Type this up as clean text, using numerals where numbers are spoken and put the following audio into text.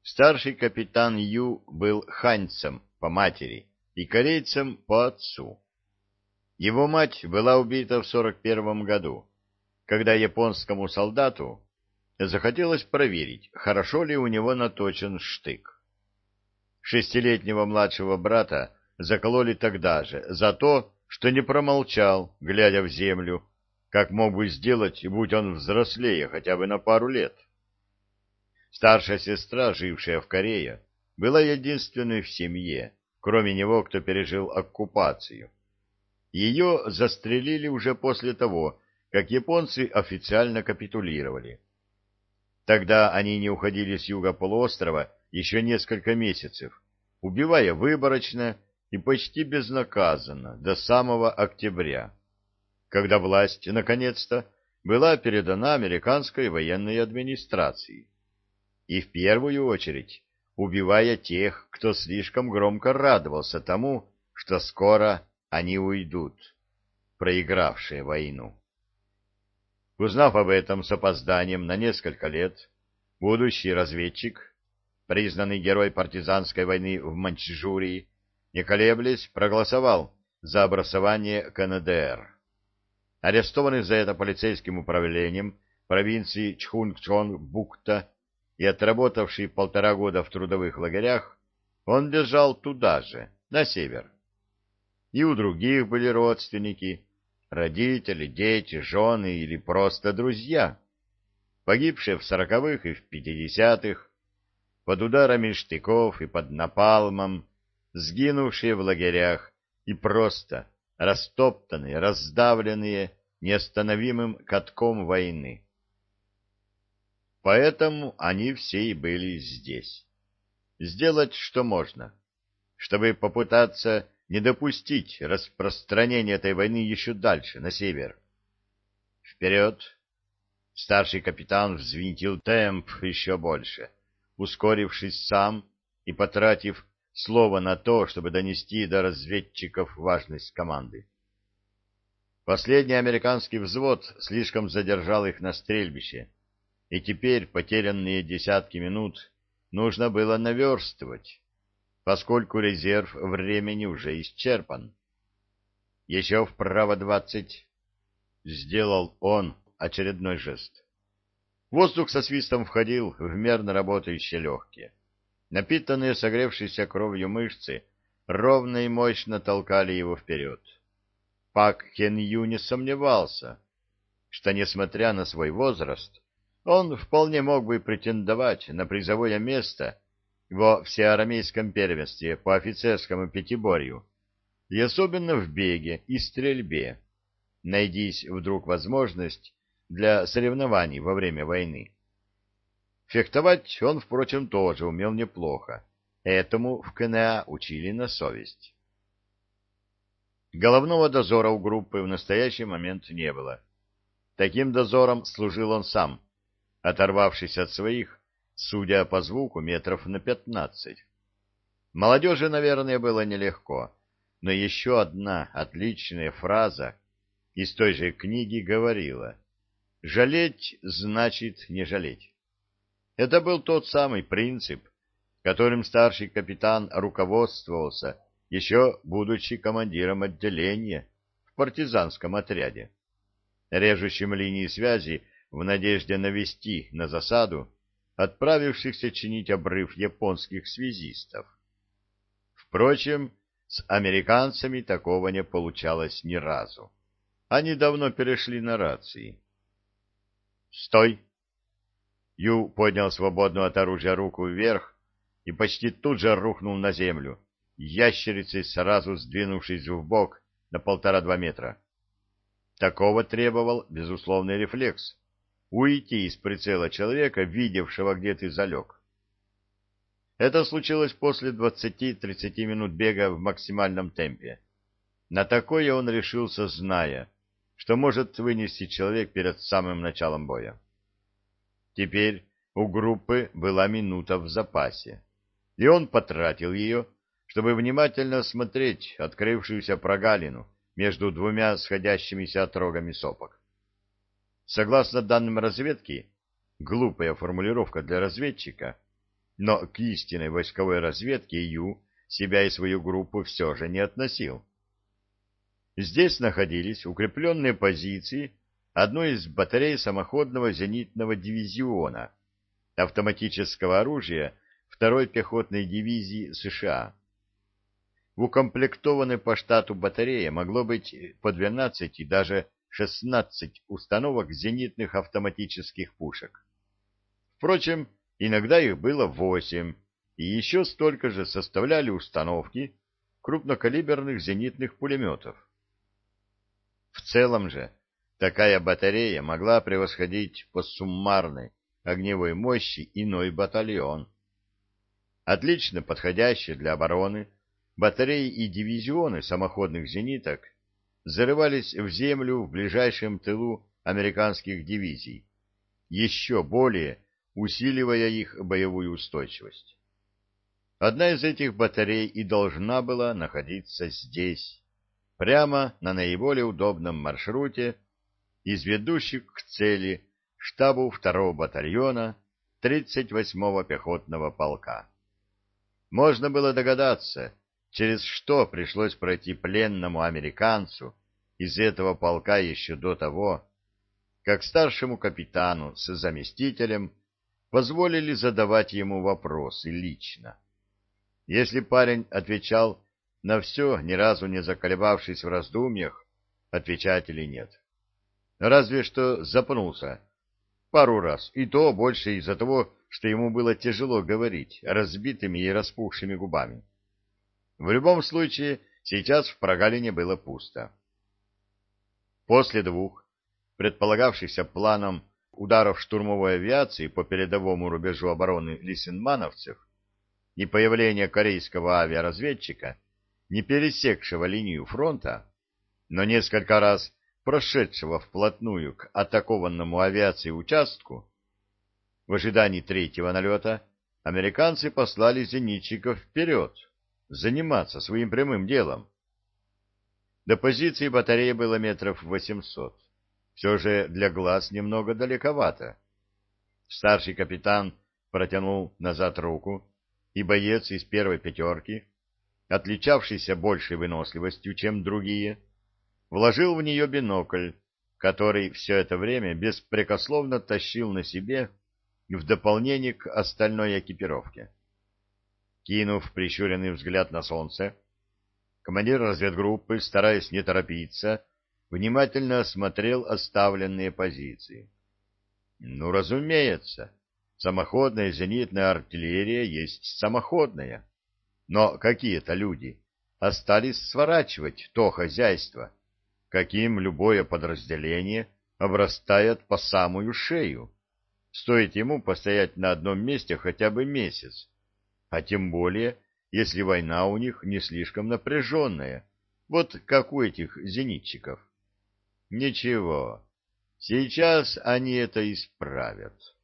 Старший капитан Ю был ханьцем по матери и корейцем по отцу. Его мать была убита в 41 году, когда японскому солдату захотелось проверить, хорошо ли у него наточен штык. Шестилетнего младшего брата закололи тогда же за то, что не промолчал, глядя в землю, как мог бы сделать, будь он взрослее хотя бы на пару лет. Старшая сестра, жившая в Корее, была единственной в семье, кроме него, кто пережил оккупацию. Ее застрелили уже после того, как японцы официально капитулировали. Тогда они не уходили с юга полуострова еще несколько месяцев, убивая выборочно и почти безнаказанно до самого октября, когда власть, наконец-то, была передана американской военной администрации. И в первую очередь убивая тех, кто слишком громко радовался тому, что скоро они уйдут, проигравшие войну. Узнав об этом с опозданием на несколько лет, будущий разведчик, признанный герой партизанской войны в Маньчжурии, не колеблясь, проголосовал за образование КНДР. Арестованный за это полицейским управлением провинции Чхунчон-Букта и отработавший 1,5 года в трудовых лагерях, он бежал туда же, на север. И у других были родственники, родители, дети, жены или просто друзья, погибшие в 40-х и в 50-х, под ударами штыков и под напалмом, сгинувшие в лагерях и просто растоптанные, раздавленные неостановимым катком войны. Поэтому они все и были здесь. Сделать, что можно, чтобы попытаться не допустить распространения этой войны еще дальше, на север. Вперед! Старший капитан взвинтил темп еще больше, ускорившись сам и потратив слово на то, чтобы донести до разведчиков важность команды. Последний американский взвод слишком задержал их на стрельбище, и теперь потерянные десятки минут нужно было наверстывать, поскольку резерв времени уже исчерпан. Еще вправо 20. Сделал он очередной жест. Воздух со свистом входил в мерно работающие легкие. Напитанные согревшейся кровью мышцы ровно и мощно толкали его вперед. Пак Хен Ю не сомневался, что, несмотря на свой возраст, он вполне мог бы претендовать на призовое место во всеармейском первенстве по офицерскому пятиборью, и особенно в беге и стрельбе, найдись вдруг возможность для соревнований во время войны. Фехтовать он, впрочем, тоже умел неплохо, этому в КНА учили на совесть. Головного дозора у группы в настоящий момент не было. Таким дозором служил он сам, оторвавшись от своих, судя по звуку, метров на 15. Молодежи, наверное, было нелегко, но еще одна отличная фраза из той же книги говорила: «Жалеть значит не жалеть». Это был тот самый принцип, которым старший капитан руководствовался, еще будучи командиром отделения в партизанском отряде, режущим линии связи в надежде навести на засаду отправившихся чинить обрыв японских связистов. Впрочем, с американцами такого не получалось ни разу. Они давно перешли на рации. «Стой!» Ю поднял свободную от оружия руку вверх и почти тут же рухнул на землю, ящерицей сразу сдвинувшись вбок на 1,5-2 метра. Такого требовал безусловный рефлекс — уйти из прицела человека, видевшего, где ты залег. Это случилось после 20-30 минут бега в максимальном темпе. На такое он решился, зная, что может вынести человек перед самым началом боя. Теперь у группы была минута в запасе, и он потратил ее, чтобы внимательно осмотреть открывшуюся прогалину между двумя сходящимися отрогами сопок. Согласно данным разведки, глупая формулировка для разведчика, но к истинной войсковой разведке Ю себя и свою группу все же не относил. Здесь находились укрепленные позиции одной из батарей самоходного зенитного дивизиона автоматического оружия 2-й пехотной дивизии США. В укомплектованной по штату батарее могло быть по 12 и даже 16 установок зенитных автоматических пушек. Впрочем, иногда их было 8, и еще столько же составляли установки крупнокалиберных зенитных пулеметов. В целом же, такая батарея могла превосходить по суммарной огневой мощи иной батальон. Отлично подходящие для обороны, батареи и дивизионы самоходных зениток зарывались в землю в ближайшем тылу американских дивизий, еще более усиливая их боевую устойчивость. Одна из этих батарей и должна была находиться здесь, прямо на наиболее удобном маршруте из ведущих к цели штабу 2-го батальона 38-го пехотного полка. Можно было догадаться, через что пришлось пройти пленному американцу из этого полка еще до того, как старшему капитану с заместителем позволили задавать ему вопросы лично. Если парень отвечал на все, ни разу не заколебавшись в раздумьях, отвечать или нет. Разве что запнулся пару раз, и то больше из-за того, что ему было тяжело говорить разбитыми и распухшими губами. В любом случае, сейчас в прогалине было пусто. После 2 предполагавшихся планом ударов штурмовой авиации по передовому рубежу обороны лисенмановцев и появления корейского авиаразведчика, не пересекшего линию фронта, но несколько раз прошедшего вплотную к атакованному авиацией участку, в ожидании 3-го налета американцы послали зенитчиков вперед, заниматься своим прямым делом. До позиции батареи было метров 800. Все же для глаз немного далековато. Старший капитан протянул назад руку, и боец из 1-й пятерки, отличавшийся большей выносливостью, чем другие, вложил в нее бинокль, который все это время беспрекословно тащил на себе в дополнение к остальной экипировке. Кинув прищуренный взгляд на солнце, командир разведгруппы, стараясь не торопиться, внимательно осмотрел оставленные позиции. Ну, разумеется, самоходная зенитная артиллерия есть самоходная, но какие-то люди остались сворачивать то хозяйство, каким любое подразделение обрастает по самую шею. Стоит ему постоять на одном месте хотя бы месяц, а тем более, если война у них не слишком напряженная, вот как у этих зенитчиков. Ничего, сейчас они это исправят.